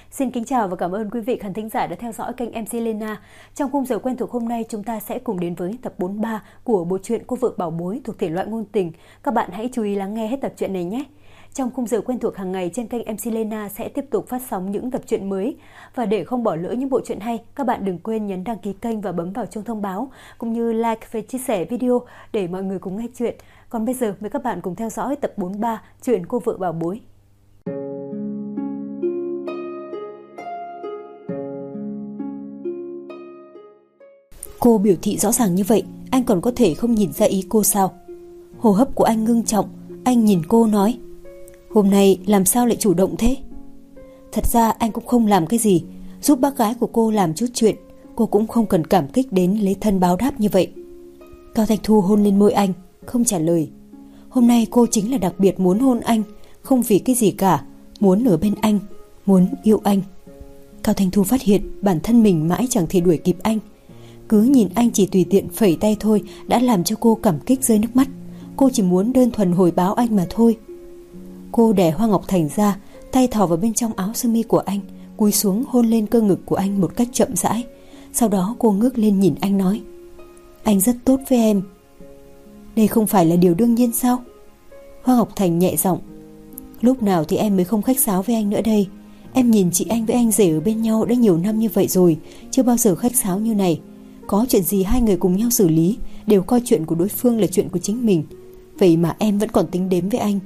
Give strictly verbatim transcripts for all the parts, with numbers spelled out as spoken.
Xin kính chào và cảm ơn quý vị khán thính giả đã theo dõi kênh em xê Lena. Trong khung giờ quen thuộc hôm nay, chúng ta sẽ cùng đến với tập bốn mươi ba của bộ truyện Cô vợ bảo bối thuộc thể loại ngôn tình. Các bạn hãy chú ý lắng nghe hết tập truyện này nhé. Trong khung giờ quen thuộc hàng ngày trên kênh em xê Lena sẽ tiếp tục phát sóng những tập truyện mới. Và để không bỏ lỡ những bộ truyện hay, các bạn đừng quên nhấn đăng ký kênh và bấm vào chuông thông báo, cũng như like và chia sẻ video để mọi người cùng nghe chuyện. Còn bây giờ mời các bạn cùng theo dõi tập bốn mươi ba truyện Cô vợ bảo bối. Cô biểu thị rõ ràng như vậy, anh còn có thể không nhìn ra ý cô sao? Hô hấp của anh ngưng trọng, anh nhìn cô nói: "Hôm nay làm sao lại chủ động thế?" Thật ra anh cũng không làm cái gì, giúp bác gái của cô làm chút chuyện, cô cũng không cần cảm kích đến lấy thân báo đáp như vậy. Cao Thanh Thu hôn lên môi anh, không trả lời. Hôm nay cô chính là đặc biệt muốn hôn anh, không vì cái gì cả, muốn ở bên anh, muốn yêu anh. Cao Thanh Thu phát hiện bản thân mình mãi chẳng thể đuổi kịp anh. Cứ nhìn anh chỉ tùy tiện phẩy tay thôi đã làm cho cô cảm kích rơi nước mắt. Cô chỉ muốn đơn thuần hồi báo anh mà thôi. Cô đè Hoa Ngọc Thành ra, tay thò vào bên trong áo sơ mi của anh, cúi xuống hôn lên cơ ngực của anh một cách chậm rãi. Sau đó cô ngước lên nhìn anh nói: "Anh rất tốt với em." "Đây không phải là điều đương nhiên sao?" Hoa Ngọc Thành nhẹ giọng: "Lúc nào thì em mới không khách sáo với anh nữa đây? Em nhìn chị anh với anh rể ở bên nhau đã nhiều năm như vậy rồi, chưa bao giờ khách sáo như này. Có chuyện gì hai người cùng nhau xử lý, đều coi chuyện của đối phương là chuyện của chính mình. Vậy mà em vẫn còn tính đếm với anh."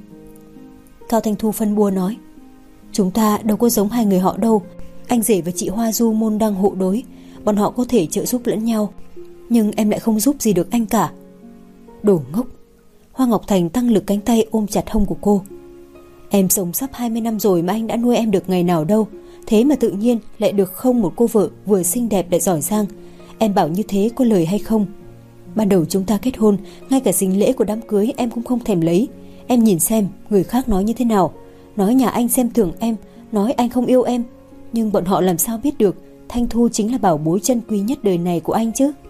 Cao Thanh Thu phân bua nói: "Chúng ta đâu có giống hai người họ đâu. Anh rể và chị Hoa Du môn đăng hộ đối, bọn họ có thể trợ giúp lẫn nhau, nhưng em lại không giúp gì được anh cả." "Đồ ngốc." Hoa Ngọc Thành tăng lực cánh tay ôm chặt hông của cô. "Em sống sắp hai mươi năm rồi mà anh đã nuôi em được ngày nào đâu. Thế mà tự nhiên lại được không một cô vợ vừa xinh đẹp lại giỏi giang. Em bảo như thế có lời hay không? Ban đầu chúng ta kết hôn, ngay cả dính lễ của đám cưới em cũng không thèm lấy. Em nhìn xem người khác nói như thế nào, nói nhà anh xem thường em, nói anh không yêu em. Nhưng bọn họ làm sao biết được Thanh Thu chính là bảo bối chân quý nhất đời này của anh chứ?"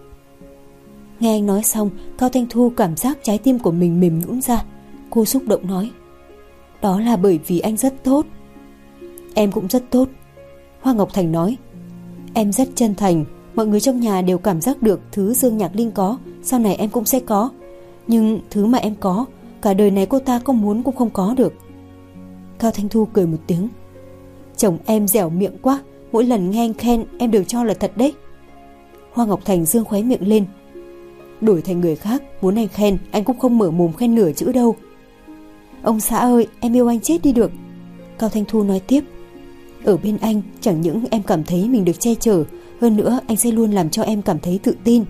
Nghe anh nói xong, Cao Thanh Thu cảm giác trái tim của mình mềm nhũn ra. Cô xúc động nói: "Đó là bởi vì anh rất tốt." "Em cũng rất tốt." Hoa Ngọc Thành nói: "Em rất chân thành, mọi người trong nhà đều cảm giác được thứ Dương Nhạc Linh có, sau này em cũng sẽ có. Nhưng thứ mà em có, cả đời này cô ta có muốn cũng không có được." Cao Thanh Thu cười một tiếng: "Chồng em dẻo miệng quá, mỗi lần nghe anh khen em đều cho là thật đấy." Hoa Ngọc Thành dương khóe miệng lên: "Đổi thành người khác, muốn anh khen, anh cũng không mở mồm khen nửa chữ đâu." "Ông xã ơi, em yêu anh chết đi được." Cao Thanh Thu nói tiếp: "Ở bên anh, chẳng những em cảm thấy mình được che chở, hơn nữa anh sẽ luôn làm cho em cảm thấy tự tin."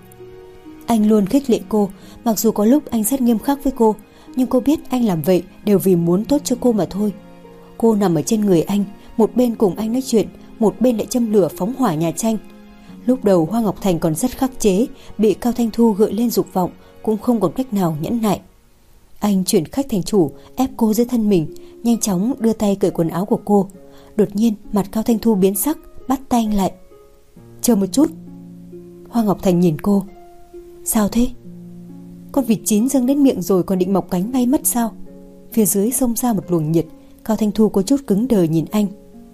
Anh luôn khích lệ cô, mặc dù có lúc anh rất nghiêm khắc với cô, nhưng cô biết anh làm vậy đều vì muốn tốt cho cô mà thôi. Cô nằm ở trên người anh, một bên cùng anh nói chuyện, một bên lại châm lửa phóng hỏa nhà tranh. Lúc đầu Hoa Ngọc Thành còn rất khắc chế, bị Cao Thanh Thu gợi lên dục vọng, cũng không còn cách nào nhẫn nại. Anh chuyển khách thành chủ, ép cô dưới thân mình, nhanh chóng đưa tay cởi quần áo của cô. Đột nhiên mặt Cao Thanh Thu biến sắc, bắt tay anh lại: "Chờ một chút." Hoa Ngọc Thành nhìn cô: "Sao thế? Con vịt chín dâng đến miệng rồi còn định mọc cánh bay mất sao?" Phía dưới xông ra một luồng nhiệt. Cao Thanh Thu có chút cứng đờ nhìn anh: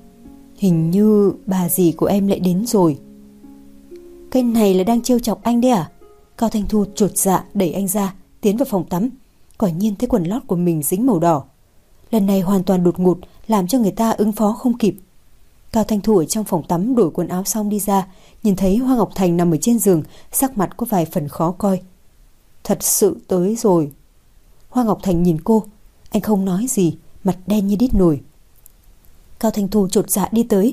"Hình như bà dì của em lại đến rồi." "Cái này là đang trêu chọc anh đấy à?" Cao Thanh Thu chột dạ đẩy anh ra, tiến vào phòng tắm. Quả nhiên thấy quần lót của mình dính màu đỏ. Lần này hoàn toàn đột ngột, làm cho người ta ứng phó không kịp. Cao Thanh Thu ở trong phòng tắm đổi quần áo xong đi ra, nhìn thấy Hoa Ngọc Thành nằm ở trên giường, sắc mặt có vài phần khó coi. "Thật sự tới rồi." Hoa Ngọc Thành nhìn cô, anh không nói gì, mặt đen như đít nồi. Cao Thanh Thu chột dạ đi tới: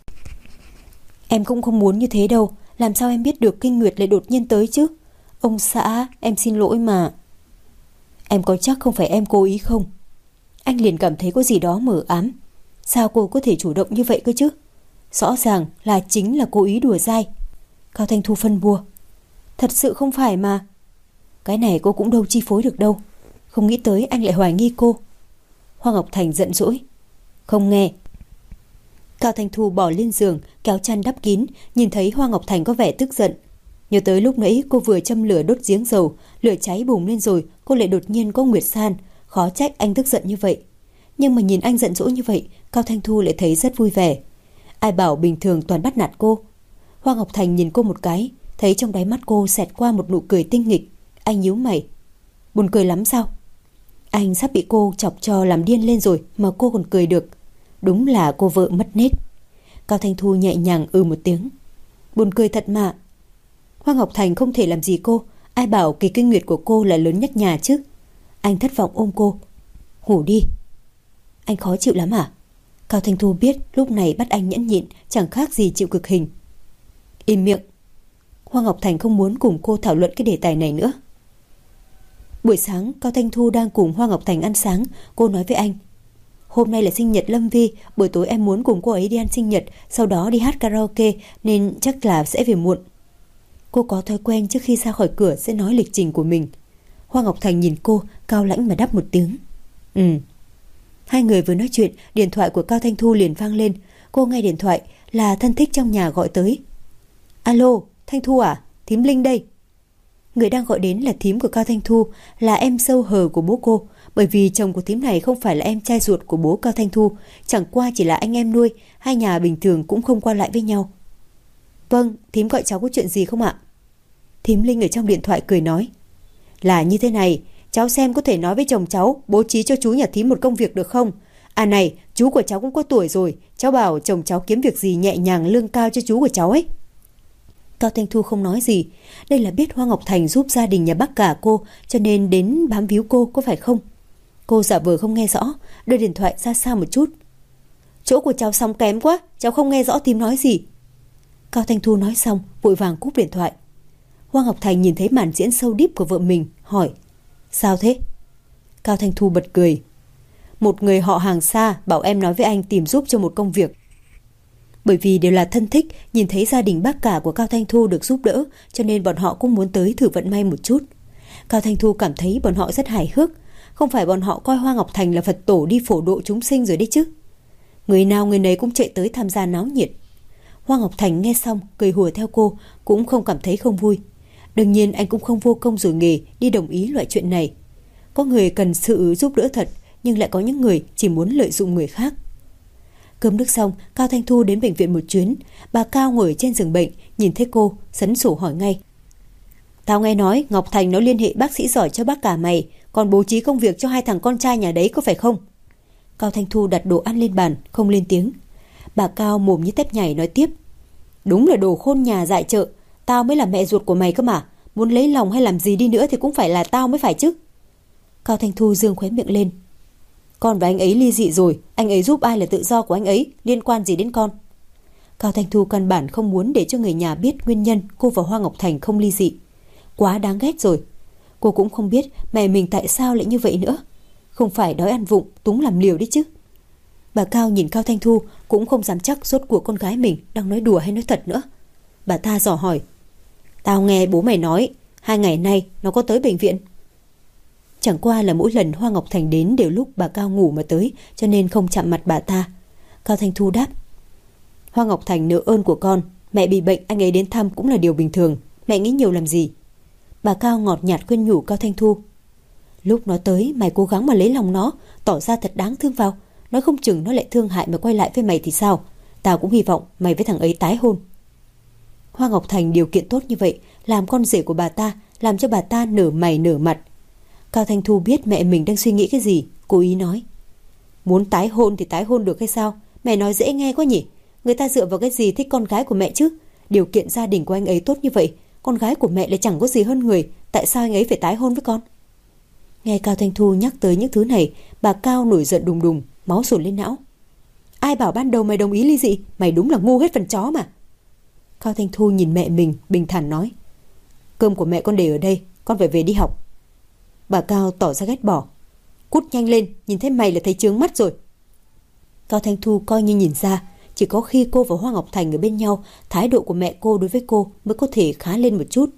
"Em cũng không muốn như thế đâu, làm sao em biết được kinh nguyệt lại đột nhiên tới chứ? Ông xã, em xin lỗi mà." "Em có chắc không phải em cố ý không?" Anh liền cảm thấy có gì đó mờ ám. Sao cô có thể chủ động như vậy cơ chứ? Rõ ràng là chính là cố ý đùa dai. Cao Thanh Thu phân bua: "Thật sự không phải mà." "Cái này cô cũng đâu chi phối được đâu. Không nghĩ tới anh lại hoài nghi cô." Hoa Ngọc Thành giận dỗi: "Không nghe." Cao Thanh Thu bỏ lên giường, kéo chăn đắp kín, nhìn thấy Hoa Ngọc Thành có vẻ tức giận. Nhớ tới lúc nãy cô vừa châm lửa đốt giếng dầu, lửa cháy bùng lên rồi cô lại đột nhiên có nguyệt san, khó trách anh tức giận như vậy. Nhưng mà nhìn anh giận dỗi như vậy, Cao Thanh Thu lại thấy rất vui vẻ. Ai bảo bình thường toàn bắt nạt cô. Hoa Ngọc Thành nhìn cô một cái, thấy trong đáy mắt cô xẹt qua một nụ cười tinh nghịch. Anh nhíu mày. Buồn cười lắm sao? Anh sắp bị cô chọc cho làm điên lên rồi mà cô còn cười được. Đúng là cô vợ mất nết. Cao Thanh Thu nhẹ nhàng ừ một tiếng. Buồn cười thật mà. Hoa Ngọc Thành không thể làm gì cô. Ai bảo kỳ kinh nguyệt của cô là lớn nhất nhà chứ. Anh thất vọng ôm cô. Ngủ đi. Anh khó chịu lắm à? Cao Thanh Thu biết lúc này bắt anh nhẫn nhịn chẳng khác gì chịu cực hình. Im miệng. Hoa Ngọc Thành không muốn cùng cô thảo luận cái đề tài này nữa. Buổi sáng Cao Thanh Thu đang cùng Hoa Ngọc Thành ăn sáng. Cô nói với anh, hôm nay là sinh nhật Lâm Vi, buổi tối em muốn cùng cô ấy đi ăn sinh nhật, sau đó đi hát karaoke, nên chắc là sẽ về muộn. Cô có thói quen trước khi ra khỏi cửa sẽ nói lịch trình của mình. Hoa Ngọc Thành nhìn cô, cao lãnh mà đáp một tiếng. Ừ. Hai người vừa nói chuyện, điện thoại của Cao Thanh Thu liền vang lên. Cô nghe điện thoại là thân thích trong nhà gọi tới. Alo, Thanh Thu à? Thím Linh đây. Người đang gọi đến là thím của Cao Thanh Thu, là em sâu hờ của bố cô. Bởi vì chồng của thím này không phải là em trai ruột của bố Cao Thanh Thu, chẳng qua chỉ là anh em nuôi, hai nhà bình thường cũng không qua lại với nhau. Vâng, thím gọi cháu có chuyện gì không ạ? Thím Linh ở trong điện thoại cười nói. Là như thế này, cháu xem có thể nói với chồng cháu bố trí cho chú nhà thím một công việc được không? À này, chú của cháu cũng có tuổi rồi, cháu bảo chồng cháu kiếm việc gì nhẹ nhàng lương cao cho chú của cháu ấy. Cao Thanh Thu không nói gì. Đây là biết Hoa Ngọc Thành giúp gia đình nhà bác cả cô, cho nên đến bám víu cô, có phải không? Cô giả vờ không nghe rõ, đưa điện thoại ra xa một chút. Chỗ của cháu sóng kém quá, cháu không nghe rõ thím nói gì. Cao Thanh Thu nói xong, vội vàng cúp điện thoại. Hoa Ngọc Thành nhìn thấy màn diễn sâu deep của vợ mình, hỏi. Sao thế? Cao Thanh Thu bật cười. Một người họ hàng xa bảo em nói với anh tìm giúp cho một công việc. Bởi vì đều là thân thích, nhìn thấy gia đình bác cả của Cao Thanh Thu được giúp đỡ, cho nên bọn họ cũng muốn tới thử vận may một chút. Cao Thanh Thu cảm thấy bọn họ rất hài hước. Không phải bọn họ coi Hoa Ngọc Thành là Phật tổ đi phổ độ chúng sinh rồi đấy chứ. Người nào người nấy cũng chạy tới tham gia náo nhiệt. Hoa Ngọc Thành nghe xong cười hùa theo cô, cũng không cảm thấy không vui. Đương nhiên anh cũng không vô công rồi nghề đi đồng ý loại chuyện này. Có người cần sự giúp đỡ thật, nhưng lại có những người chỉ muốn lợi dụng người khác. Cơm nước xong, Cao Thanh Thu đến bệnh viện một chuyến. Bà Cao ngồi trên giường bệnh, nhìn thấy cô, sấn sổ hỏi ngay. Tao nghe nói Ngọc Thành nó liên hệ bác sĩ giỏi cho bác cả mày, còn bố trí công việc cho hai thằng con trai nhà đấy có phải không? Cao Thanh Thu đặt đồ ăn lên bàn, không lên tiếng. Bà Cao mồm như tép nhảy nói tiếp. Đúng là đồ khôn nhà dại chợ, tao mới là mẹ ruột của mày cơ mà, muốn lấy lòng hay làm gì đi nữa thì cũng phải là tao mới phải chứ. Cao Thanh Thu giương khóe miệng lên. Con và anh ấy ly dị rồi, anh ấy giúp ai là tự do của anh ấy, liên quan gì đến con? Cao Thanh Thu căn bản không muốn để cho người nhà biết nguyên nhân cô và Hoa Ngọc Thành không ly dị. Quá đáng ghét rồi. Cô cũng không biết mẹ mình tại sao lại như vậy nữa. Không phải đói ăn vụng, túng làm liều đấy chứ. Bà Cao nhìn Cao Thanh Thu cũng không dám chắc rốt cuộc con gái mình đang nói đùa hay nói thật nữa. Bà ta dò hỏi. Tao nghe bố mày nói, hai ngày nay nó có tới bệnh viện. Chẳng qua là mỗi lần Hoa Ngọc Thành đến đều lúc bà Cao ngủ mà tới, cho nên không chạm mặt bà ta. Cao Thanh Thu đáp. Hoa Ngọc Thành nợ ơn của con, mẹ bị bệnh anh ấy đến thăm cũng là điều bình thường, mẹ nghĩ nhiều làm gì. Bà Cao ngọt nhạt khuyên nhủ Cao Thanh Thu. Lúc nó tới mày cố gắng mà lấy lòng nó, tỏ ra thật đáng thương vào, nói không chừng nó lại thương hại mà quay lại với mày thì sao. Tao cũng hy vọng mày với thằng ấy tái hôn. Hoa Ngọc Thành điều kiện tốt như vậy, làm con rể của bà ta, làm cho bà ta nở mày nở mặt. Cao Thanh Thu biết mẹ mình đang suy nghĩ cái gì, cố ý nói. Muốn tái hôn thì tái hôn được hay sao? Mẹ nói dễ nghe quá nhỉ? Người ta dựa vào cái gì thích con gái của mẹ chứ? Điều kiện gia đình của anh ấy tốt như vậy, con gái của mẹ lại chẳng có gì hơn người, tại sao anh ấy phải tái hôn với con? Nghe Cao Thanh Thu nhắc tới những thứ này, bà Cao nổi giận đùng đùng, máu sồn lên não. Ai bảo ban đầu mày đồng ý ly dị? Mày đúng là ngu hết phần chó mà. Cao Thanh Thu nhìn mẹ mình, bình thản nói. Cơm của mẹ con để ở đây, con phải về đi học. Bà Cao tỏ ra ghét bỏ. Cút nhanh lên, nhìn thấy mày là thấy chướng mắt rồi. Cao Thanh Thu coi như nhìn ra, chỉ có khi cô và Hoa Ngọc Thành ở bên nhau, thái độ của mẹ cô đối với cô mới có thể khá lên một chút.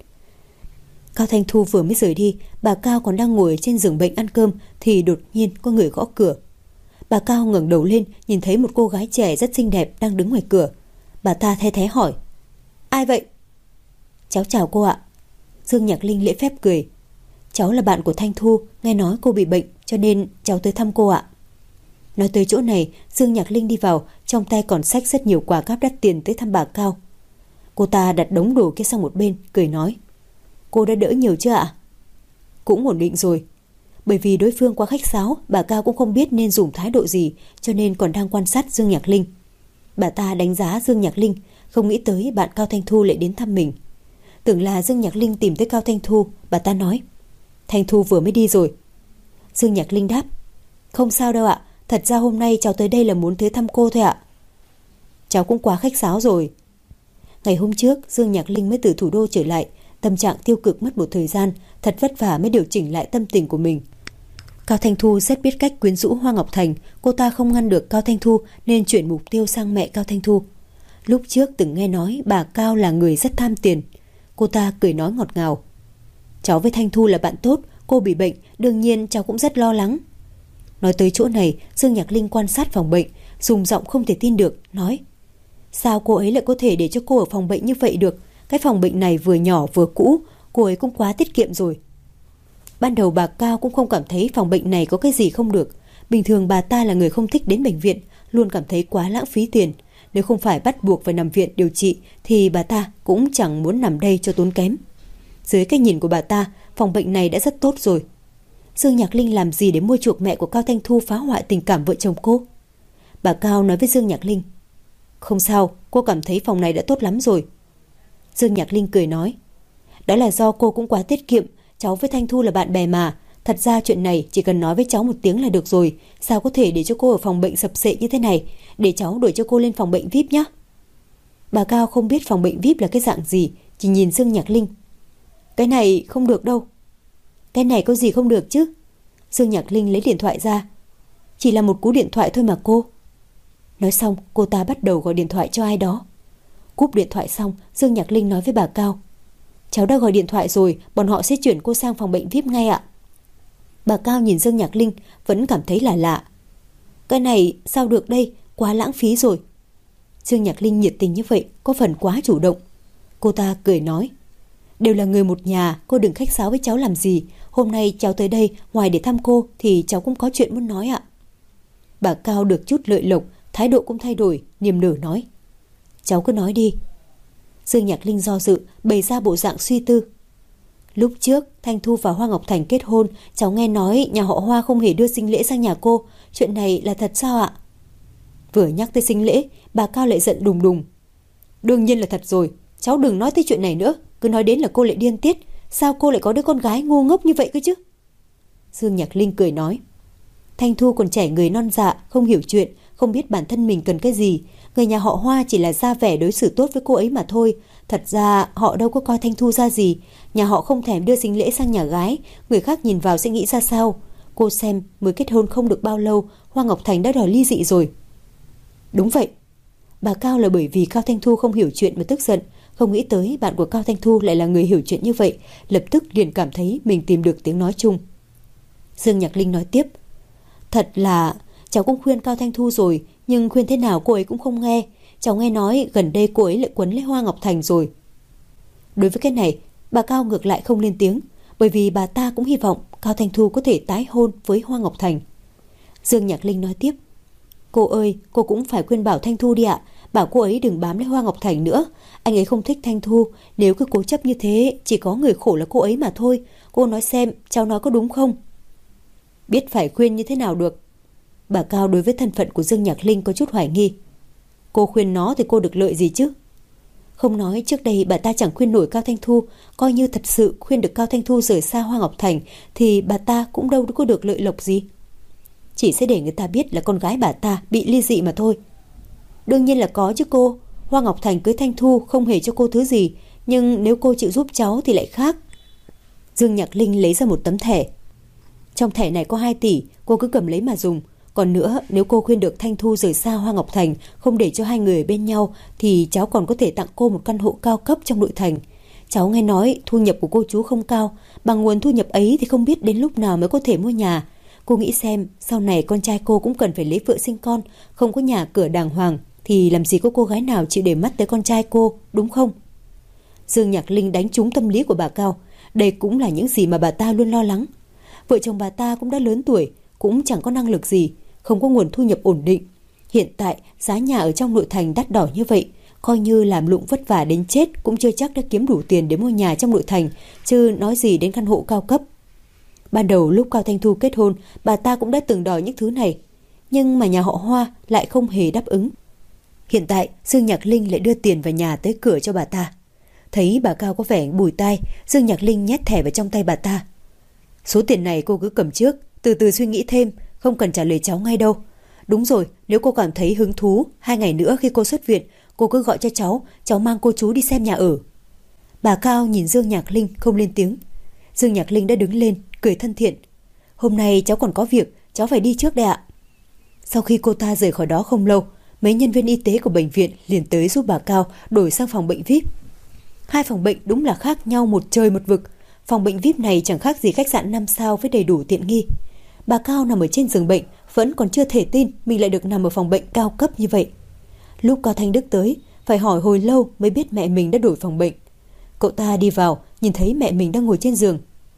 Cao Thanh Thu vừa mới rời đi, bà Cao còn đang ngồi trên giường bệnh ăn cơm thì đột nhiên có người gõ cửa. Bà Cao ngẩng đầu lên, nhìn thấy một cô gái trẻ rất xinh đẹp đang đứng ngoài cửa. Bà ta the thé hỏi. Ai vậy? Cháu chào cô ạ. Dương Nhạc Linh lễ phép cười. Cháu là bạn của Thanh Thu, nghe nói cô bị bệnh cho nên cháu tới thăm cô ạ. Nói tới chỗ này, Dương Nhạc Linh đi vào, trong tay còn xách rất nhiều quà cáp đắt tiền tới thăm bà Cao. Cô ta đặt đống đồ kia sang một bên, cười nói: Cô đã đỡ nhiều chưa ạ? Cũng ổn định rồi. Bởi vì đối phương quá khách sáo, bà Cao cũng không biết nên dùng thái độ gì, cho nên còn đang quan sát Dương Nhạc Linh. Bà ta đánh giá Dương Nhạc Linh, không nghĩ tới bạn Cao Thanh Thu lại đến thăm mình. Tưởng là Dương Nhạc Linh tìm tới Cao Thanh Thu, bà ta nói: Thanh Thu vừa mới đi rồi. Dương Nhạc Linh đáp: Không sao đâu ạ, thật ra hôm nay cháu tới đây là muốn tới thăm cô thôi ạ. Cháu cũng quá khách sáo rồi. Ngày hôm trước, Dương Nhạc Linh mới từ thủ đô trở lại, tâm trạng tiêu cực mất một thời gian, thật vất vả mới điều chỉnh lại tâm tình của mình. Cao Thanh Thu rất biết cách quyến rũ Hoa Ngọc Thành, cô ta không ngăn được Cao Thanh Thu nên chuyển mục tiêu sang mẹ Cao Thanh Thu. Lúc trước từng nghe nói bà Cao là người rất tham tiền, cô ta cười nói ngọt ngào: Cháu với Thanh Thu là bạn tốt, cô bị bệnh, đương nhiên cháu cũng rất lo lắng. Nói tới chỗ này, Dương Nhạc Linh quan sát phòng bệnh, dùng giọng không thể tin được, nói: Sao cô ấy lại có thể để cho cô ở phòng bệnh như vậy được? Cái phòng bệnh này vừa nhỏ vừa cũ, cô ấy cũng quá tiết kiệm rồi. Ban đầu bà Cao cũng không cảm thấy phòng bệnh này có cái gì không được. Bình thường bà ta là người không thích đến bệnh viện, luôn cảm thấy quá lãng phí tiền. Nếu không phải bắt buộc phải nằm viện điều trị thì bà ta cũng chẳng muốn nằm đây cho tốn kém. Dưới cái nhìn của bà ta, phòng bệnh này đã rất tốt rồi. Dương Nhạc Linh làm gì để mua chuộc mẹ của Cao Thanh Thu phá hoại tình cảm vợ chồng cô? Bà Cao nói với Dương Nhạc Linh: Không sao, cô cảm thấy phòng này đã tốt lắm rồi. Dương Nhạc Linh cười nói: Đó là do cô cũng quá tiết kiệm, cháu với Thanh Thu là bạn bè mà. Thật ra chuyện này chỉ cần nói với cháu một tiếng là được rồi. Sao có thể để cho cô ở phòng bệnh sập sệ như thế này? Để cháu đổi cho cô lên phòng bệnh vi ai pi nhé. Bà Cao không biết phòng bệnh vi ai pi là cái dạng gì, chỉ nhìn Dương Nhạc Linh: Cái này không được đâu. Cái này có gì không được chứ? Dương Nhạc Linh lấy điện thoại ra: Chỉ là một cú điện thoại thôi mà cô. Nói xong, cô ta bắt đầu gọi điện thoại cho ai đó. Cúp điện thoại xong, Dương Nhạc Linh nói với bà Cao: Cháu đã gọi điện thoại rồi, bọn họ sẽ chuyển cô sang phòng bệnh vi ai pi ngay ạ. Bà Cao nhìn Dương Nhạc Linh vẫn cảm thấy là lạ. Cái này sao được đây, quá lãng phí rồi. Dương Nhạc Linh nhiệt tình như vậy có phần quá chủ động. Cô ta cười nói: Đều là người một nhà, cô đừng khách sáo với cháu làm gì. Hôm nay cháu tới đây ngoài để thăm cô thì cháu cũng có chuyện muốn nói ạ. Bà Cao được chút lợi lộc, thái độ cũng thay đổi, niềm nở nói: Cháu cứ nói đi. Dương Nhạc Linh do dự, bày ra bộ dạng suy tư. Lúc trước Thanh Thu và Hoa Ngọc Thành kết hôn, cháu nghe nói nhà họ Hoa không hề đưa sinh lễ sang nhà cô. Chuyện này là thật sao ạ? Vừa nhắc tới sinh lễ, bà Cao lại giận đùng đùng: Đương nhiên là thật rồi, cháu đừng nói tới chuyện này nữa. Cứ nói đến là cô lại điên tiết. Sao cô lại có đứa con gái ngu ngốc như vậy cơ chứ? Dương Nhạc Linh cười nói: Thanh Thu còn trẻ người non dạ, không hiểu chuyện, không biết bản thân mình cần cái gì. Người nhà họ Hoa chỉ là ra vẻ đối xử tốt với cô ấy mà thôi. Thật ra họ đâu có coi Thanh Thu ra gì. Nhà họ không thèm đưa sinh lễ sang nhà gái, người khác nhìn vào sẽ nghĩ ra sao? Cô xem, mới kết hôn không được bao lâu, Hoa Ngọc Thành đã đòi ly dị rồi. Đúng vậy. Bà Cao là bởi vì Cao Thanh Thu không hiểu chuyện mà tức giận. Không nghĩ tới bạn của Cao Thanh Thu lại là người hiểu chuyện như vậy, lập tức liền cảm thấy mình tìm được tiếng nói chung. Dương Nhạc Linh nói tiếp: Thật là cháu cũng khuyên Cao Thanh Thu rồi, nhưng khuyên thế nào cô ấy cũng không nghe. Cháu nghe nói gần đây cô ấy lại quấn lấy Hoa Ngọc Thành rồi. Đối với cái này, bà Cao ngược lại không lên tiếng, bởi vì bà ta cũng hy vọng Cao Thanh Thu có thể tái hôn với Hoa Ngọc Thành. Dương Nhạc Linh nói tiếp: Cô ơi, cô cũng phải khuyên bảo Thanh Thu đi ạ. Bảo cô ấy đừng bám lấy Hoa Ngọc Thành nữa. Anh ấy không thích Thanh Thu. Nếu cứ cố chấp như thế, chỉ có người khổ là cô ấy mà thôi. Cô nói xem, cháu nói có đúng không? Biết phải khuyên như thế nào được. Bà Cao đối với thân phận của Dương Nhạc Linh có chút hoài nghi. Cô khuyên nó thì cô được lợi gì chứ? Không nói trước đây bà ta chẳng khuyên nổi Cao Thanh Thu. Coi như thật sự khuyên được Cao Thanh Thu rời xa Hoa Ngọc Thành thì bà ta cũng đâu có được lợi lộc gì. Chỉ sẽ để người ta biết là con gái bà ta bị ly dị mà thôi. Đương nhiên là có chứ cô. Hoa Ngọc Thành cưới Thanh Thu không hề cho cô thứ gì, nhưng nếu cô chịu giúp cháu thì lại khác. Dương Nhạc Linh lấy ra một tấm thẻ. Trong thẻ này có hai tỷ, cô cứ cầm lấy mà dùng. Còn nữa, nếu cô khuyên được Thanh Thu rời xa Hoa Ngọc Thành, không để cho hai người ở bên nhau, thì cháu còn có thể tặng cô một căn hộ cao cấp trong nội thành. Cháu nghe nói thu nhập của cô chú không cao, bằng nguồn thu nhập ấy thì không biết đến lúc nào mới có thể mua nhà. Cô nghĩ xem, sau này con trai cô cũng cần phải lấy vợ sinh con, không có nhà cửa đàng hoàng thì làm gì có cô gái nào chịu để mắt tới con trai cô, đúng không? Dương Nhạc Linh đánh trúng tâm lý của bà Cao. Đây cũng là những gì mà bà ta luôn lo lắng. Vợ chồng bà ta cũng đã lớn tuổi, cũng chẳng có năng lực gì, không có nguồn thu nhập ổn định. Hiện tại giá nhà ở trong nội thành đắt đỏ như vậy, coi như làm lụng vất vả đến chết cũng chưa chắc đã kiếm đủ tiền để mua nhà trong nội thành, chứ nói gì đến căn hộ cao cấp. Ban đầu lúc Cao Thanh Thu kết hôn, bà ta cũng đã từng đòi những thứ này, nhưng mà nhà họ Hoa lại không hề đáp ứng. Hiện tại Dương Nhạc Linh lại đưa tiền vào nhà tới cửa cho bà ta. Thấy bà Cao có vẻ bùi tai, Dương Nhạc Linh nhét thẻ vào trong tay bà ta. Số tiền này cô cứ cầm trước, từ từ suy nghĩ thêm, không cần trả lời cháu ngay đâu. Đúng rồi, nếu cô cảm thấy hứng thú, hai ngày nữa khi cô xuất viện, cô cứ gọi cho cháu, cháu mang cô chú đi xem nhà ở. Bà Cao nhìn Dương Nhạc Linh không lên tiếng. Dương Nhạc Linh đã đứng lên, cười thân thiện. Hôm nay cháu còn có việc, cháu phải đi trước đây ạ. Sau khi cô ta rời khỏi đó không lâu, mấy nhân viên y tế của bệnh viện liền tới giúp bà Cao đổi sang phòng bệnh vi ai pi. Hai phòng bệnh đúng là khác nhau một trời một vực. Phòng bệnh vi ai pi này chẳng khác gì khách sạn năm sao với đầy đủ tiện nghi. Bà Cao nằm ở trên giường bệnh, vẫn còn chưa thể tin mình lại được nằm ở phòng bệnh cao cấp như vậy. Lúc Cao Thanh Đức tới, phải hỏi hồi lâu mới biết mẹ mình đã đổi phòng bệnh. Cậu ta đi vào, nhìn thấy mẹ mình đang ngồi trên giường.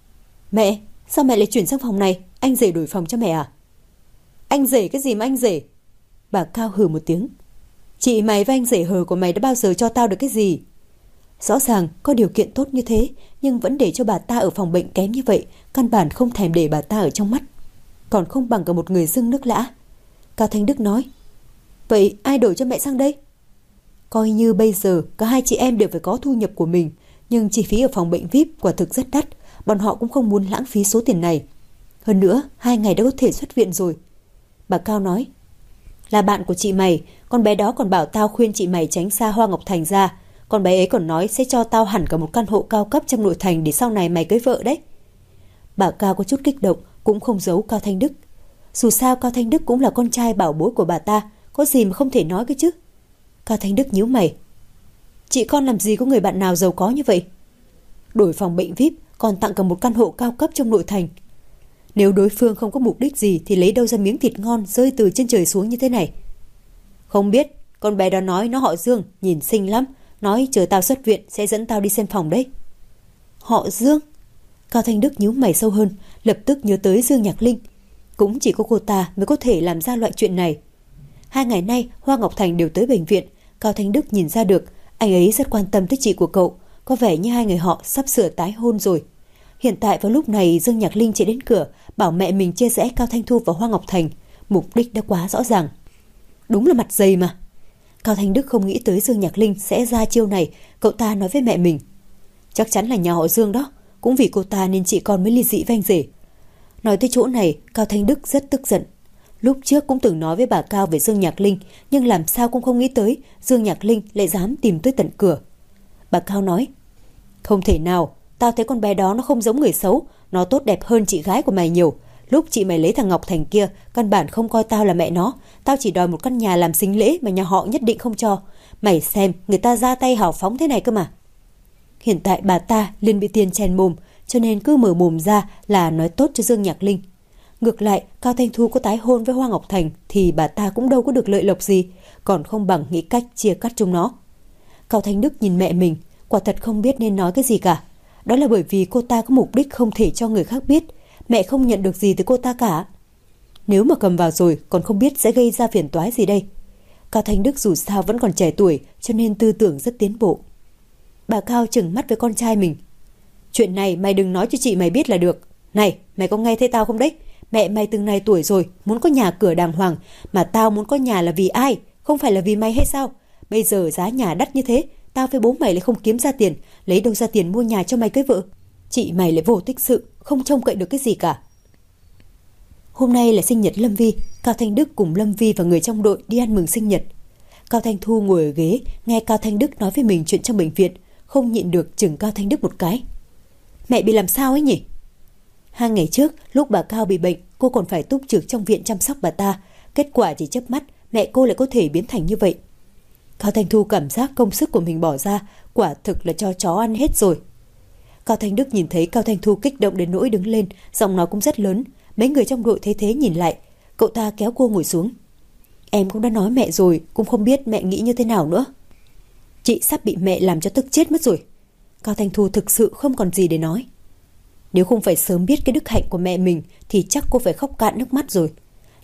Mẹ, sao mẹ lại chuyển sang phòng này? Anh rể đổi phòng cho mẹ à? Anh rể cái gì mà anh rể? Bà Cao hừ một tiếng. Chị mày và anh rể hờ của mày đã bao giờ cho tao được cái gì? Rõ ràng có điều kiện tốt như thế, nhưng vẫn để cho bà ta ở phòng bệnh kém như vậy, căn bản không thèm để bà ta ở trong mắt. Còn không bằng cả một người dưng nước lã. Cao Thanh Đức nói. Vậy ai đổi cho mẹ sang đây? Coi như bây giờ cả hai chị em đều phải có thu nhập của mình, nhưng chi phí ở phòng bệnh vi ai pi quả thực rất đắt, bọn họ cũng không muốn lãng phí số tiền này. Hơn nữa, hai ngày đã có thể xuất viện rồi. Bà Cao nói. Là bạn của chị mày, con bé đó còn bảo tao khuyên chị mày tránh xa Hoa Ngọc Thành ra. Con bé ấy còn nói sẽ cho tao hẳn cả một căn hộ cao cấp trong nội thành để sau này mày cưới vợ đấy. Bà Cao có chút kích động, cũng không giấu Cao Thanh Đức. Dù sao Cao Thanh Đức cũng là con trai bảo bối của bà ta, có gì mà không thể nói cái chứ. Cao Thanh Đức nhíu mày. Chị con làm gì có người bạn nào giàu có như vậy? Đổi phòng bệnh vi ai pi còn tặng cả một căn hộ cao cấp trong nội thành. Nếu đối phương không có mục đích gì thì lấy đâu ra miếng thịt ngon rơi từ trên trời xuống như thế này? Không biết, con bé đó nói nó họ Dương, nhìn xinh lắm, nói chờ tao xuất viện sẽ dẫn tao đi xem phòng đấy. Họ Dương? Cao Thanh Đức nhíu mày sâu hơn, lập tức nhớ tới Dương Nhạc Linh. Cũng chỉ có cô ta mới có thể làm ra loại chuyện này. Hai ngày nay Hoa Ngọc Thành đều tới bệnh viện. Cao Thanh Đức nhìn ra được anh ấy rất quan tâm tới chị của cậu. Có vẻ như hai người họ sắp sửa tái hôn rồi. Hiện tại vào lúc này Dương Nhạc Linh chạy đến cửa, bảo mẹ mình chia rẽ Cao Thanh Thu và Hoa Ngọc Thành. Mục đích đã quá rõ ràng. Đúng là mặt dày mà. Cao Thanh Đức không nghĩ tới Dương Nhạc Linh sẽ ra chiêu này. Cậu ta nói với mẹ mình. Chắc chắn là nhà họ Dương đó. Cũng vì cô ta nên chị con mới ly dị với anh rể. Nói tới chỗ này, Cao Thanh Đức rất tức giận. Lúc trước cũng từng nói với bà Cao về Dương Nhạc Linh, nhưng làm sao cũng không nghĩ tới Dương Nhạc Linh lại dám tìm tới tận cửa. Bà Cao nói. Không thể nào, tao thấy con bé đó nó không giống người xấu, nó tốt đẹp hơn chị gái của mày nhiều. Lúc chị mày lấy thằng Ngọc Thành kia, căn bản không coi tao là mẹ nó. Tao chỉ đòi một căn nhà làm sính lễ mà nhà họ nhất định không cho. Mày xem, người ta ra tay hào phóng thế này cơ mà. Hiện tại bà ta liền bị tiền chèn mồm, cho nên cứ mở mồm ra là nói tốt cho Dương Nhạc Linh. Ngược lại, Cao Thanh Thu có tái hôn với Hoa Ngọc Thành thì bà ta cũng đâu có được lợi lộc gì, còn không bằng nghĩ cách chia cắt chúng nó. Cao Thanh Đức nhìn mẹ mình, quả thật không biết nên nói cái gì cả. Đó là bởi vì cô ta có mục đích không thể cho người khác biết. Mẹ không nhận được gì từ cô ta cả. Nếu mà cầm vào rồi còn không biết sẽ gây ra phiền toái gì đây. Cao Thanh Đức dù sao vẫn còn trẻ tuổi, cho nên tư tưởng rất tiến bộ. Bà Cao trừng mắt với con trai mình. Chuyện này mày đừng nói cho chị mày biết là được. Này, mày có nghe thấy tao không đấy? Mẹ mày từng này tuổi rồi, muốn có nhà cửa đàng hoàng. Mà tao muốn có nhà là vì ai? Không phải là vì mày hay sao? Bây giờ giá nhà đắt như thế, tao với bố mày lại không kiếm ra tiền. Lấy đâu ra tiền mua nhà cho mày cưới vợ? Chị mày lại vô tích sự, không trông cậy được cái gì cả. Hôm nay là sinh nhật Lâm Vi. Cao Thanh Đức cùng Lâm Vi và người trong đội đi ăn mừng sinh nhật. Cao Thanh Thu ngồi ở ghế, nghe Cao Thanh Đức nói với mình chuyện trong bệnh viện, không nhịn được chừng Cao Thanh Đức một cái. Mẹ bị làm sao ấy nhỉ? Hai ngày trước, lúc bà Cao bị bệnh, cô còn phải túc trực trong viện chăm sóc bà ta. Kết quả chỉ chớp mắt, mẹ cô lại có thể biến thành như vậy. Cao Thanh Thu cảm giác công sức của mình bỏ ra, quả thực là cho chó ăn hết rồi. Cao Thanh Đức nhìn thấy Cao Thanh Thu kích động đến nỗi đứng lên, giọng nói cũng rất lớn. Mấy người trong đội thấy thế nhìn lại, cậu ta kéo cô ngồi xuống. Em cũng đã nói mẹ rồi, cũng không biết mẹ nghĩ như thế nào nữa. Chị sắp bị mẹ làm cho tức chết mất rồi. Cao Thanh Thu thực sự không còn gì để nói. Nếu không phải sớm biết cái đức hạnh của mẹ mình thì chắc cô phải khóc cạn nước mắt rồi.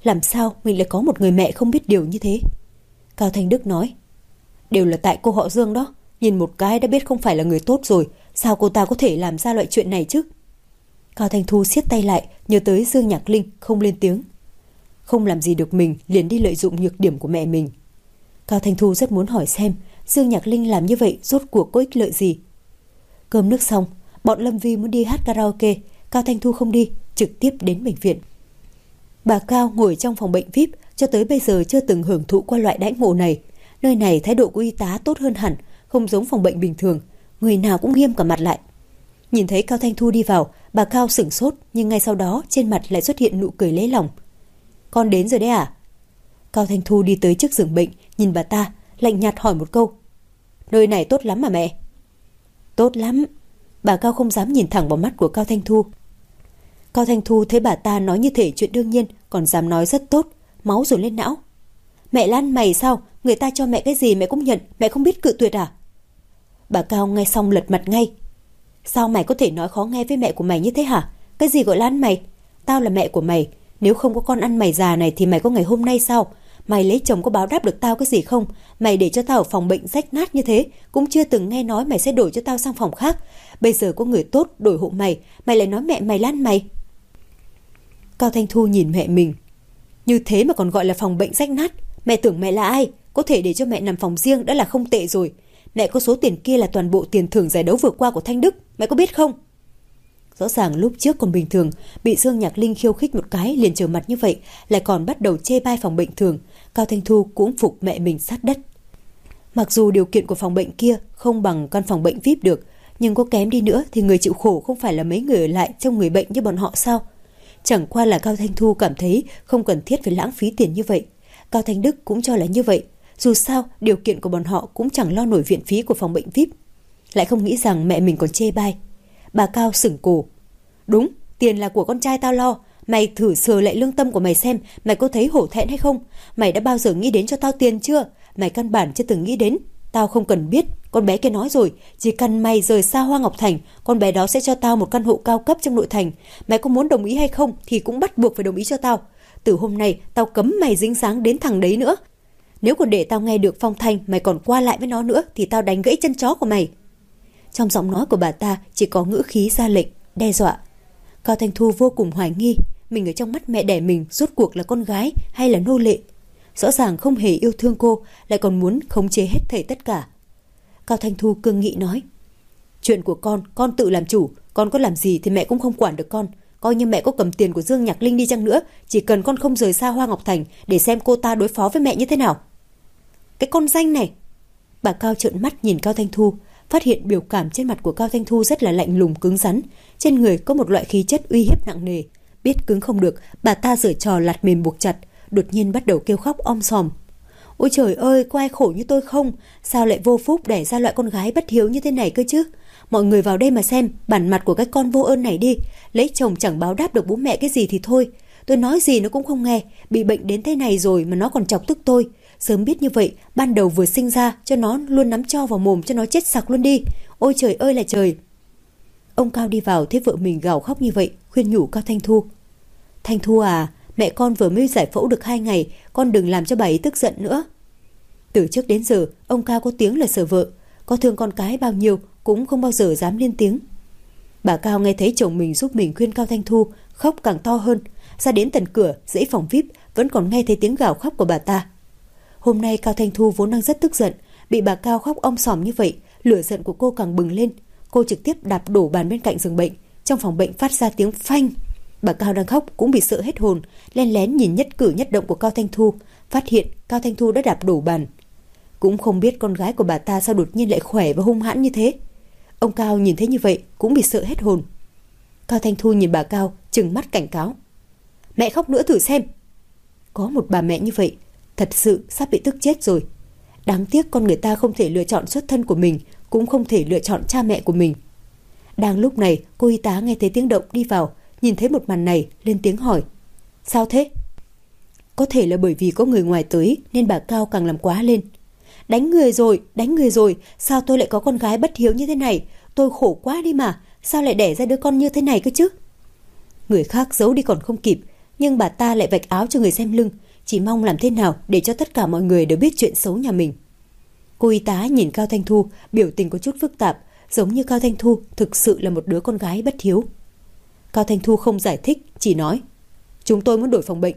Làm sao mình lại có một người mẹ không biết điều như thế? Cao Thanh Đức nói. Đều là tại cô họ Dương đó. Nhìn một cái đã biết không phải là người tốt rồi. Sao cô ta có thể làm ra loại chuyện này chứ? Cao Thanh Thu siết tay lại, nhớ tới Dương Nhạc Linh, không lên tiếng. Không làm gì được mình, liền đi lợi dụng nhược điểm của mẹ mình. Cao Thanh Thu rất muốn hỏi xem Dương Nhạc Linh làm như vậy rốt cuộc có ích lợi gì. Cơm nước xong, bọn Lâm Vi muốn đi hát karaoke. Cao Thanh Thu không đi, trực tiếp đến bệnh viện. Bà Cao ngồi trong phòng bệnh vi ai pi, cho tới bây giờ chưa từng hưởng thụ qua loại đãi ngộ này. Nơi này thái độ của y tá tốt hơn hẳn, không giống phòng bệnh bình thường, người nào cũng nghiêm cả mặt lại. Nhìn thấy Cao Thanh Thu đi vào, bà Cao sửng sốt, nhưng ngay sau đó trên mặt lại xuất hiện nụ cười lấy lòng. Con đến rồi đấy à? Cao Thanh Thu đi tới trước giường bệnh, nhìn bà ta, lạnh nhạt hỏi một câu. Nơi này tốt lắm mà mẹ. Tốt lắm. Bà Cao không dám nhìn thẳng vào mắt của Cao Thanh Thu. Cao Thanh Thu thấy bà ta nói như thể chuyện đương nhiên, còn dám nói rất tốt, máu dồn lên não. Mẹ lăn mày sao? Người ta cho mẹ cái gì mẹ cũng nhận, mẹ không biết cự tuyệt à? Bà Cao nghe xong lật mặt ngay. Sao mày có thể nói khó nghe với mẹ của mày như thế hả? Cái gì gọi là ăn mày? Tao là mẹ của mày, nếu không có con ăn mày già này thì mày có ngày hôm nay sao? Mày lấy chồng có báo đáp được tao cái gì không? Mày để cho tao ở phòng bệnh rách nát như thế, cũng chưa từng nghe nói mày sẽ đổi cho tao sang phòng khác. Bây giờ có người tốt đổi hộ mày, mày lại nói mẹ mày là ăn mày. Cao Thanh Thu nhìn mẹ mình. Như thế mà còn gọi là phòng bệnh rách nát? Mẹ tưởng mẹ là ai? Có thể để cho mẹ nằm phòng riêng đã là không tệ rồi. Mẹ có số tiền kia là toàn bộ tiền thưởng giải đấu vừa qua của Thanh Đức, mẹ có biết không? Rõ ràng lúc trước còn bình thường, bị Dương Nhạc Linh khiêu khích một cái liền trở mặt như vậy, lại còn bắt đầu chê bai phòng bệnh thường. Cao Thanh Thu cũng phục mẹ mình sát đất. Mặc dù điều kiện của phòng bệnh kia không bằng căn phòng bệnh vi ai pi được, nhưng có kém đi nữa thì người chịu khổ không phải là mấy người ở lại trong người bệnh như bọn họ sao? Chẳng qua là Cao Thanh Thu cảm thấy không cần thiết phải lãng phí tiền như vậy. Cao Thanh Đức cũng cho là như vậy. Dù sao, điều kiện của bọn họ cũng chẳng lo nổi viện phí của phòng bệnh vi ai pi. Lại không nghĩ rằng mẹ mình còn chê bai. Bà Cao sửng cổ. Đúng, tiền là của con trai tao lo. Mày thử sờ lại lương tâm của mày xem, mày có thấy hổ thẹn hay không? Mày đã bao giờ nghĩ đến cho tao tiền chưa? Mày căn bản chưa từng nghĩ đến. Tao không cần biết, con bé kia nói rồi, chỉ cần mày rời xa Hoa Ngọc Thành, con bé đó sẽ cho tao một căn hộ cao cấp trong nội thành. Mày có muốn đồng ý hay không thì cũng bắt buộc phải đồng ý cho tao. Từ hôm nay tao cấm mày dính dáng đến thằng đấy nữa. Nếu còn để tao nghe được phong thanh mày còn qua lại với nó nữa thì tao đánh gãy chân chó của mày. Trong giọng nói của bà ta chỉ có ngữ khí ra lệnh, đe dọa. Cao Thanh Thu vô cùng hoài nghi mình ở trong mắt mẹ đẻ mình rốt cuộc là con gái hay là nô lệ. Rõ ràng không hề yêu thương cô, lại còn muốn khống chế hết thảy tất cả. Cao Thanh Thu cương nghị nói. Chuyện của con, con tự làm chủ. Con có làm gì thì mẹ cũng không quản được con. Coi như mẹ có cầm tiền của Dương Nhạc Linh đi chăng nữa, chỉ cần con không rời xa Hoa Ngọc Thành để xem cô ta đối phó với mẹ như thế nào. Cái con danh này. Bà Cao trợn mắt nhìn Cao Thanh Thu, phát hiện biểu cảm trên mặt của Cao Thanh Thu rất là lạnh lùng cứng rắn, trên người có một loại khí chất uy hiếp nặng nề. Biết cứng không được, bà ta giở trò lạt mềm buộc chặt, đột nhiên bắt đầu kêu khóc om sòm. Ôi trời ơi, có ai khổ như tôi không? Sao lại vô phúc đẻ ra loại con gái bất hiếu như thế này cơ chứ? Mọi người vào đây mà xem bản mặt của cái con vô ơn này đi. Lấy chồng chẳng báo đáp được bố mẹ cái gì thì thôi. Tôi nói gì nó cũng không nghe. Bị bệnh đến thế này rồi mà nó còn chọc tức tôi. Sớm biết như vậy, ban đầu vừa sinh ra cho nó luôn nắm tro vào mồm cho nó chết sặc luôn đi. Ôi trời ơi là trời. Ông Cao đi vào thấy vợ mình gào khóc như vậy, khuyên nhủ Cao Thanh Thu. Thanh Thu à, mẹ con vừa mới giải phẫu được hai ngày, con đừng làm cho bà ấy tức giận nữa. Từ trước đến giờ, ông Cao có tiếng là sợ vợ, có thương con cái bao nhiêu cũng không bao giờ dám lên tiếng. Bà Cao nghe thấy chồng mình giúp mình khuyên Cao Thanh Thu, khóc càng to hơn. Ra đến tận cửa, dãy phòng vi ai pi vẫn còn nghe thấy tiếng gào khóc của bà ta. Hôm nay Cao Thanh Thu vốn đang rất tức giận, bị bà Cao khóc om sòm như vậy, lửa giận của cô càng bừng lên. Cô trực tiếp đạp đổ bàn bên cạnh giường bệnh, trong phòng bệnh phát ra tiếng phanh. Bà Cao đang khóc cũng bị sợ hết hồn, len lén nhìn nhất cử nhất động của Cao Thanh Thu, phát hiện Cao Thanh Thu đã đạp đổ bàn. Cũng không biết con gái của bà ta sao đột nhiên lại khỏe và hung hãn như thế. Ông Cao nhìn thấy như vậy cũng bị sợ hết hồn. Cao Thanh Thu nhìn bà Cao, trừng mắt cảnh cáo. Mẹ khóc nữa thử xem. Có một bà mẹ như vậy, thật sự sắp bị tức chết rồi. Đáng tiếc con người ta không thể lựa chọn xuất thân của mình, cũng không thể lựa chọn cha mẹ của mình. Đang lúc này, cô y tá nghe thấy tiếng động đi vào, nhìn thấy một màn này, lên tiếng hỏi. Sao thế? Có thể là bởi vì có người ngoài tới nên bà Cao càng làm quá lên. Đánh người rồi, đánh người rồi, sao tôi lại có con gái bất hiếu như thế này? Tôi khổ quá đi mà, sao lại đẻ ra đứa con như thế này cơ chứ? Người khác giấu đi còn không kịp, nhưng bà ta lại vạch áo cho người xem lưng, chỉ mong làm thế nào để cho tất cả mọi người đều biết chuyện xấu nhà mình. Cô y tá nhìn Cao Thanh Thu, biểu tình có chút phức tạp, giống như Cao Thanh Thu thực sự là một đứa con gái bất hiếu. Cao Thanh Thu không giải thích, chỉ nói: chúng tôi muốn đổi phòng bệnh.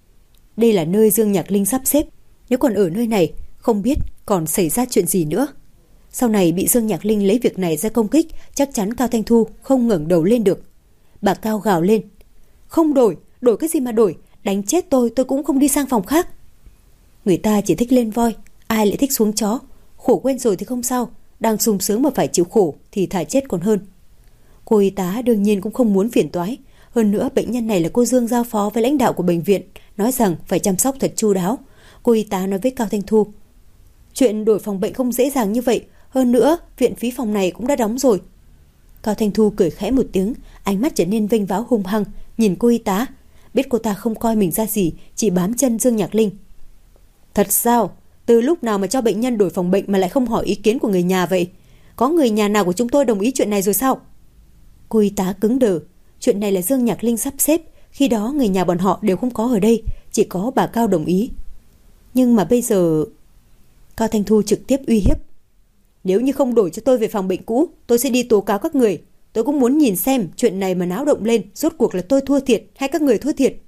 Đây là nơi Dương Nhạc Linh sắp xếp, nếu còn ở nơi này, không biết còn xảy ra chuyện gì nữa. Sau này bị Dương Nhạc Linh lấy việc này ra công kích, chắc chắn Cao Thanh Thu không ngẩng đầu lên được. Bà Cao gào lên: không đổi, đổi cái gì mà đổi, đánh chết tôi tôi cũng không đi sang phòng khác. Người ta chỉ thích lên voi, ai lại thích xuống chó. Khổ quen rồi thì không sao, đang sung sướng mà phải chịu khổ thì thà chết còn hơn. Cô y tá đương nhiên cũng không muốn phiền toái. Hơn nữa bệnh nhân này là cô Dương giao phó với lãnh đạo của bệnh viện, nói rằng phải chăm sóc thật chu đáo. Cô y tá nói với Cao Thanh Thu: chuyện đổi phòng bệnh không dễ dàng như vậy, hơn nữa viện phí phòng này cũng đã đóng rồi. Cao Thanh Thu cười khẽ một tiếng, ánh mắt trở nên vênh váo hung hăng, nhìn cô y tá, biết cô ta không coi mình ra gì, chỉ bám chân Dương Nhạc Linh. Thật sao? Từ lúc nào mà cho bệnh nhân đổi phòng bệnh mà lại không hỏi ý kiến của người nhà vậy? Có người nhà nào của chúng tôi đồng ý chuyện này rồi sao? Cô y tá cứng đờ. Chuyện này là Dương Nhạc Linh sắp xếp, khi đó người nhà bọn họ đều không có ở đây, chỉ có bà Cao đồng ý. Nhưng mà bây giờ... Cao Thanh Thu trực tiếp uy hiếp: nếu như không đổi cho tôi về phòng bệnh cũ, tôi sẽ đi tố cáo các người. Tôi cũng muốn nhìn xem chuyện này mà náo động lên, rốt cuộc là tôi thua thiệt hay các người thua thiệt.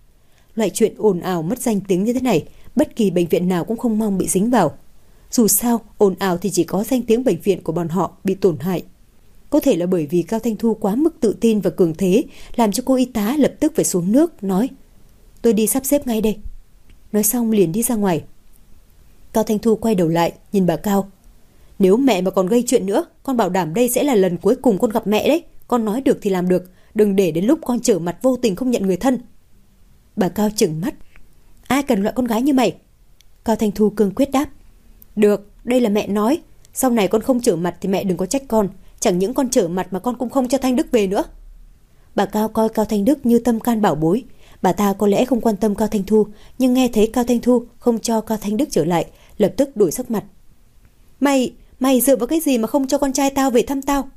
Loại chuyện ồn ào mất danh tiếng như thế này, bất kỳ bệnh viện nào cũng không mong bị dính vào. Dù sao, ồn ào thì chỉ có danh tiếng bệnh viện của bọn họ bị tổn hại. Có thể là bởi vì Cao Thanh Thu quá mức tự tin và cường thế, làm cho cô y tá lập tức phải xuống nước, nói: tôi đi sắp xếp ngay đây. Nói xong liền đi ra ngoài. Cao Thanh Thu quay đầu lại, nhìn bà Cao: nếu mẹ mà còn gây chuyện nữa, con bảo đảm đây sẽ là lần cuối cùng con gặp mẹ đấy. Con nói được thì làm được, đừng để đến lúc con trở mặt vô tình không nhận người thân. Bà Cao trừng mắt: ai cần loại con gái như mày? Cao Thanh Thu cương quyết đáp: được, đây là mẹ nói. Sau này con không trở mặt thì mẹ đừng có trách con. Chẳng những con trở mặt mà con cũng không cho Thanh Đức về nữa. Bà Cao coi Cao Thanh Đức như tâm can bảo bối. Bà ta có lẽ không quan tâm Cao Thanh Thu, nhưng nghe thấy Cao Thanh Thu không cho Cao Thanh Đức trở lại, lập tức đổi sắc mặt. Mày, mày dựa vào cái gì mà không cho con trai tao về thăm tao?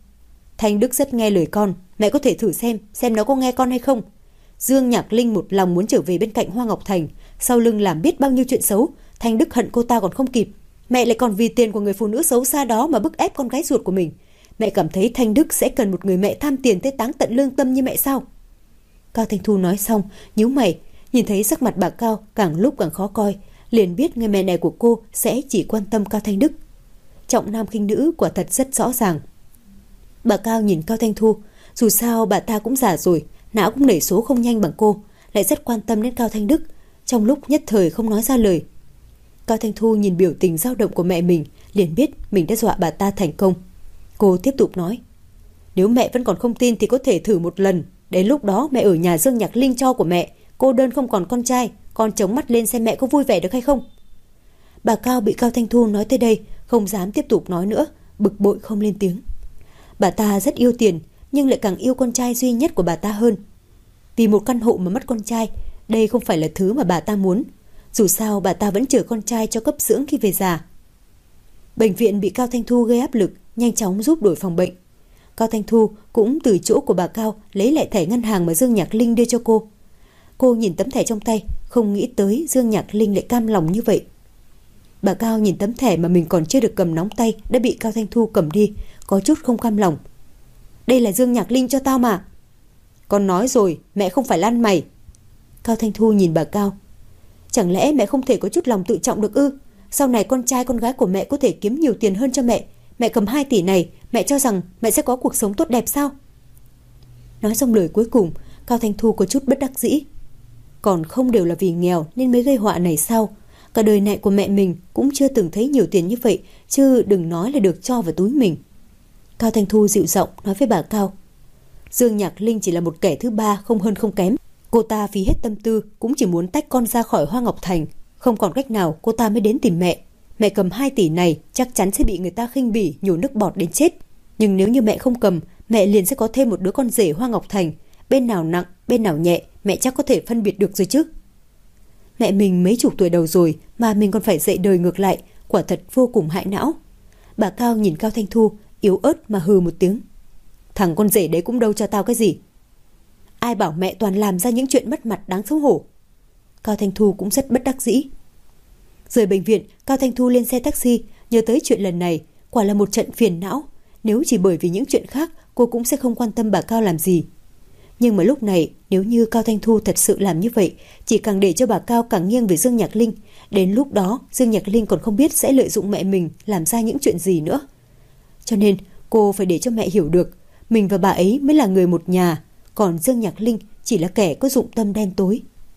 Thanh Đức rất nghe lời con, mẹ có thể thử xem, xem nó có nghe con hay không. Dương Nhạc Linh một lòng muốn trở về bên cạnh Hoa Ngọc Thành, sau lưng làm biết bao nhiêu chuyện xấu, Thanh Đức hận cô ta còn không kịp. Mẹ lại còn vì tiền của người phụ nữ xấu xa đó mà bức ép con gái ruột của mình. Mẹ cảm thấy Thanh Đức sẽ cần một người mẹ tham tiền tới táng tận lương tâm như mẹ sao? Cao Thanh Thu nói xong, nhíu mày, nhìn thấy sắc mặt bà Cao càng lúc càng khó coi, liền biết người mẹ này của cô sẽ chỉ quan tâm Cao Thanh Đức. Trọng nam khinh nữ quả thật rất rõ ràng. Bà Cao nhìn Cao Thanh Thu, dù sao bà ta cũng già rồi, não cũng nảy số không nhanh bằng cô, lại rất quan tâm đến Cao Thanh Đức, trong lúc nhất thời không nói ra lời. Cao Thanh Thu nhìn biểu tình dao động của mẹ mình, liền biết mình đã dọa bà ta thành công. Cô tiếp tục nói: nếu mẹ vẫn còn không tin thì có thể thử một lần. Đến lúc đó mẹ ở nhà Dương Nhạc Linh cho của mẹ, cô đơn không còn con trai, con chống mắt lên xem mẹ có vui vẻ được hay không. Bà Cao bị Cao Thanh Thu nói tới đây, không dám tiếp tục nói nữa, bực bội không lên tiếng. Bà ta rất yêu tiền, nhưng lại càng yêu con trai duy nhất của bà ta hơn. Vì một căn hộ mà mất con trai, đây không phải là thứ mà bà ta muốn. Dù sao bà ta vẫn chờ con trai cho cấp dưỡng khi về già. Bệnh viện bị Cao Thanh Thu gây áp lực, nhanh chóng giúp đổi phòng bệnh. Cao Thanh Thu cũng từ chỗ của bà Cao lấy lại thẻ ngân hàng mà Dương Nhạc Linh đưa cho cô. Cô nhìn tấm thẻ trong tay, không nghĩ tới Dương Nhạc Linh lại cam lòng như vậy. Bà Cao nhìn tấm thẻ mà mình còn chưa được cầm nóng tay đã bị Cao Thanh Thu cầm đi, có chút không cam lòng. Đây là Dương Nhạc Linh cho tao mà. Con nói rồi, mẹ không phải lăn mày. Cao Thanh Thu nhìn bà Cao. Chẳng lẽ mẹ không thể có chút lòng tự trọng được ư? Sau này con trai con gái của mẹ có thể kiếm nhiều tiền hơn cho mẹ. Mẹ cầm hai tỷ này, mẹ cho rằng mẹ sẽ có cuộc sống tốt đẹp sao? Nói xong lời cuối cùng, Cao Thanh Thu có chút bất đắc dĩ. Còn không đều là vì nghèo nên mới gây họa này sao? Cả đời này của mẹ mình cũng chưa từng thấy nhiều tiền như vậy, chứ đừng nói là được cho vào túi mình. Cao Thanh Thu dịu giọng nói với bà Cao. Dương Nhạc Linh chỉ là một kẻ thứ ba, không hơn không kém. Cô ta phí hết tâm tư cũng chỉ muốn tách con ra khỏi Hoa Ngọc Thành. Không còn cách nào cô ta mới đến tìm mẹ. Mẹ cầm hai tỷ này chắc chắn sẽ bị người ta khinh bỉ, nhổ nước bọt đến chết. Nhưng nếu như mẹ không cầm, mẹ liền sẽ có thêm một đứa con rể Hoa Ngọc Thành. Bên nào nặng, bên nào nhẹ, mẹ chắc có thể phân biệt được rồi chứ. Mẹ mình mấy chục tuổi đầu rồi mà mình còn phải dạy đời ngược lại, quả thật vô cùng hại não. Bà Cao nhìn Cao Thanh Thu, yếu ớt mà hừ một tiếng. Thằng con rể đấy cũng đâu cho tao cái gì. Ai bảo mẹ toàn làm ra những chuyện mất mặt đáng xấu hổ. Cao Thanh Thu cũng rất bất đắc dĩ. Rời bệnh viện, Cao Thanh Thu lên xe taxi, nhớ tới chuyện lần này, quả là một trận phiền não. Nếu chỉ bởi vì những chuyện khác, cô cũng sẽ không quan tâm bà Cao làm gì. Nhưng mà lúc này, nếu như Cao Thanh Thu thật sự làm như vậy, chỉ càng để cho bà Cao càng nghiêng về Dương Nhạc Linh. Đến lúc đó, Dương Nhạc Linh còn không biết sẽ lợi dụng mẹ mình làm ra những chuyện gì nữa. Cho nên, cô phải để cho mẹ hiểu được, mình và bà ấy mới là người một nhà, còn Dương Nhạc Linh chỉ là kẻ có dụng tâm đen tối.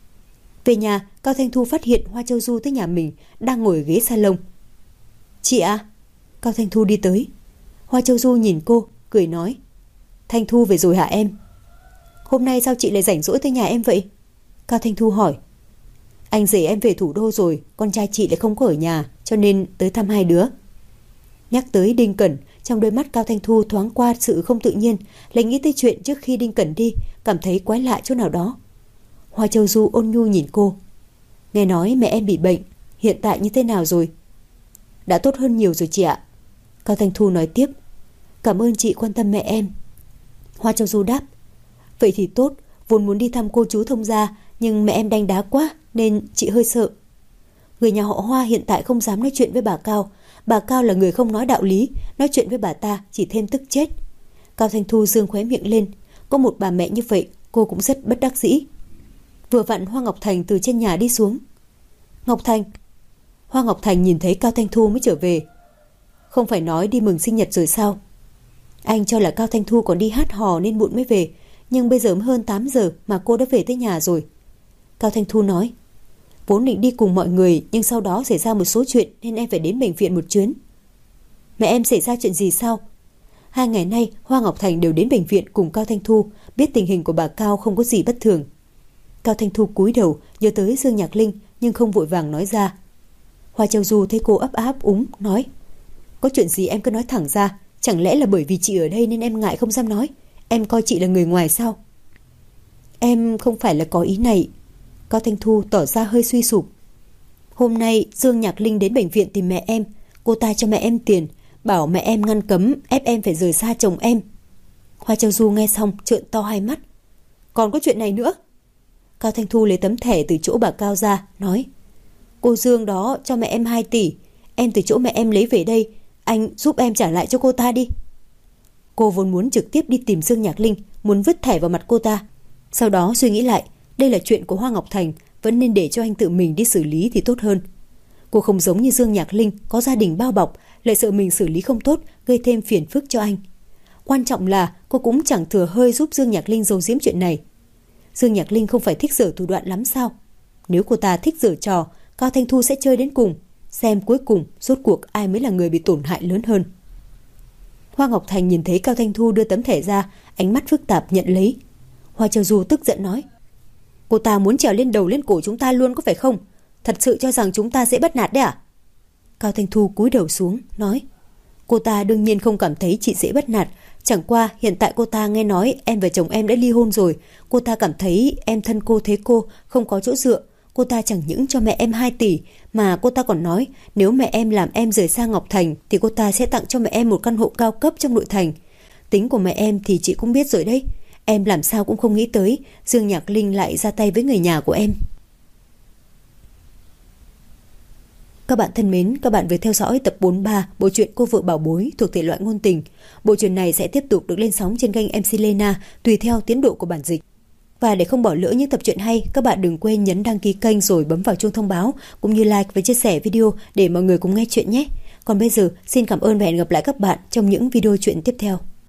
Về nhà, Cao Thanh Thu phát hiện Hoa Châu Du tới nhà mình, đang ngồi ở ghế salon. Chị à? Cao Thanh Thu đi tới. Hoa Châu Du nhìn cô, cười nói. Thanh Thu về rồi hả em? Hôm nay sao chị lại rảnh rỗi tới nhà em vậy? Cao Thanh Thu hỏi. Anh rể em về thủ đô rồi, con trai chị lại không có ở nhà, cho nên tới thăm hai đứa. Nhắc tới Đinh Cẩn, trong đôi mắt Cao Thanh Thu thoáng qua sự không tự nhiên, lại nghĩ tới chuyện trước khi Đinh Cẩn đi, cảm thấy quái lạ chỗ nào đó. Hoa Châu Du ôn nhu nhìn cô. Nghe nói mẹ em bị bệnh, hiện tại như thế nào rồi? Đã tốt hơn nhiều rồi chị ạ. Cao Thanh Thu nói tiếp. Cảm ơn chị quan tâm mẹ em. Hoa Châu Du đáp. Vậy thì tốt, vốn muốn đi thăm cô chú thông gia, nhưng mẹ em đanh đá quá nên chị hơi sợ. Người nhà họ Hoa hiện tại không dám nói chuyện với bà Cao. Bà Cao là người không nói đạo lý, nói chuyện với bà ta chỉ thêm tức chết. Cao Thanh Thu dương khóe miệng lên. Có một bà mẹ như vậy, cô cũng rất bất đắc dĩ. Vừa vặn Hoa Ngọc Thành từ trên nhà đi xuống. Ngọc Thành. Hoa Ngọc Thành nhìn thấy Cao Thanh Thu mới trở về. Không phải nói đi mừng sinh nhật rồi sao? Anh cho là Cao Thanh Thu còn đi hát hò nên muộn mới về, nhưng bây giờ mới hơn tám giờ mà cô đã về tới nhà rồi. Cao Thanh Thu nói. Vốn định đi cùng mọi người, nhưng sau đó xảy ra một số chuyện nên em phải đến bệnh viện một chuyến. Mẹ em xảy ra chuyện gì sao? Hai ngày nay Hoa Ngọc Thành đều đến bệnh viện cùng Cao Thanh Thu, biết tình hình của bà Cao không có gì bất thường. Cao Thanh Thu cúi đầu nhớ tới Dương Nhạc Linh nhưng không vội vàng nói ra. Hoa Châu Du thấy cô ấp áp úng nói. Có chuyện gì em cứ nói thẳng ra, chẳng lẽ là bởi vì chị ở đây nên em ngại không dám nói? Em coi chị là người ngoài sao? Em không phải là có ý này. Cao Thanh Thu tỏ ra hơi suy sụp. Hôm nay Dương Nhạc Linh đến bệnh viện tìm mẹ em. Cô ta cho mẹ em tiền, bảo mẹ em ngăn cấm, ép em phải rời xa chồng em. Hoa Châu Du nghe xong trợn to hai mắt. Còn có chuyện này nữa? Cao Thanh Thu lấy tấm thẻ từ chỗ bà Cao ra, nói. Cô Dương đó cho mẹ em hai tỷ, em từ chỗ mẹ em lấy về đây, anh giúp em trả lại cho cô ta đi. Cô vốn muốn trực tiếp đi tìm Dương Nhạc Linh, muốn vứt thẻ vào mặt cô ta. Sau đó suy nghĩ lại, đây là chuyện của Hoa Ngọc Thành, vẫn nên để cho anh tự mình đi xử lý thì tốt hơn. Cô không giống như Dương Nhạc Linh, có gia đình bao bọc, lại sợ mình xử lý không tốt, gây thêm phiền phức cho anh. Quan trọng là cô cũng chẳng thừa hơi giúp Dương Nhạc Linh giấu giếm chuyện này. Dương Nhạc Linh không phải thích giở thủ đoạn lắm sao? Nếu cô ta thích giở trò, Cao Thanh Thu sẽ chơi đến cùng, xem cuối cùng rốt cuộc ai mới là người bị tổn hại lớn hơn. Hoa Ngọc Thành nhìn thấy Cao Thanh Thu đưa tấm thẻ ra, ánh mắt phức tạp nhận lấy. Hoa Châu Du tức giận nói. Cô ta muốn trèo lên đầu lên cổ chúng ta luôn có phải không? Thật sự cho rằng chúng ta dễ bắt nạt đấy à? Cao Thanh Thu cúi đầu xuống, nói. Cô ta đương nhiên không cảm thấy chị dễ bắt nạt. Chẳng qua hiện tại cô ta nghe nói em và chồng em đã ly hôn rồi. Cô ta cảm thấy em thân cô thế cô, không có chỗ dựa. Cô ta chẳng những cho mẹ em hai tỷ, mà cô ta còn nói nếu mẹ em làm em rời xa Ngọc Thành thì cô ta sẽ tặng cho mẹ em một căn hộ cao cấp trong nội thành. Tính của mẹ em thì chị cũng biết rồi đấy. Em làm sao cũng không nghĩ tới Dương Nhạc Linh lại ra tay với người nhà của em. Các bạn thân mến, các bạn vừa theo dõi tập bốn mươi ba bộ truyện Cô vợ bảo bối thuộc thể loại ngôn tình. Bộ truyện này sẽ tiếp tục được lên sóng trên kênh em xê Lena tùy theo tiến độ của bản dịch. Và để không bỏ lỡ những tập truyện hay, các bạn đừng quên nhấn đăng ký kênh rồi bấm vào chuông thông báo cũng như like và chia sẻ video để mọi người cùng nghe chuyện nhé. Còn bây giờ, xin cảm ơn và hẹn gặp lại các bạn trong những video truyện tiếp theo.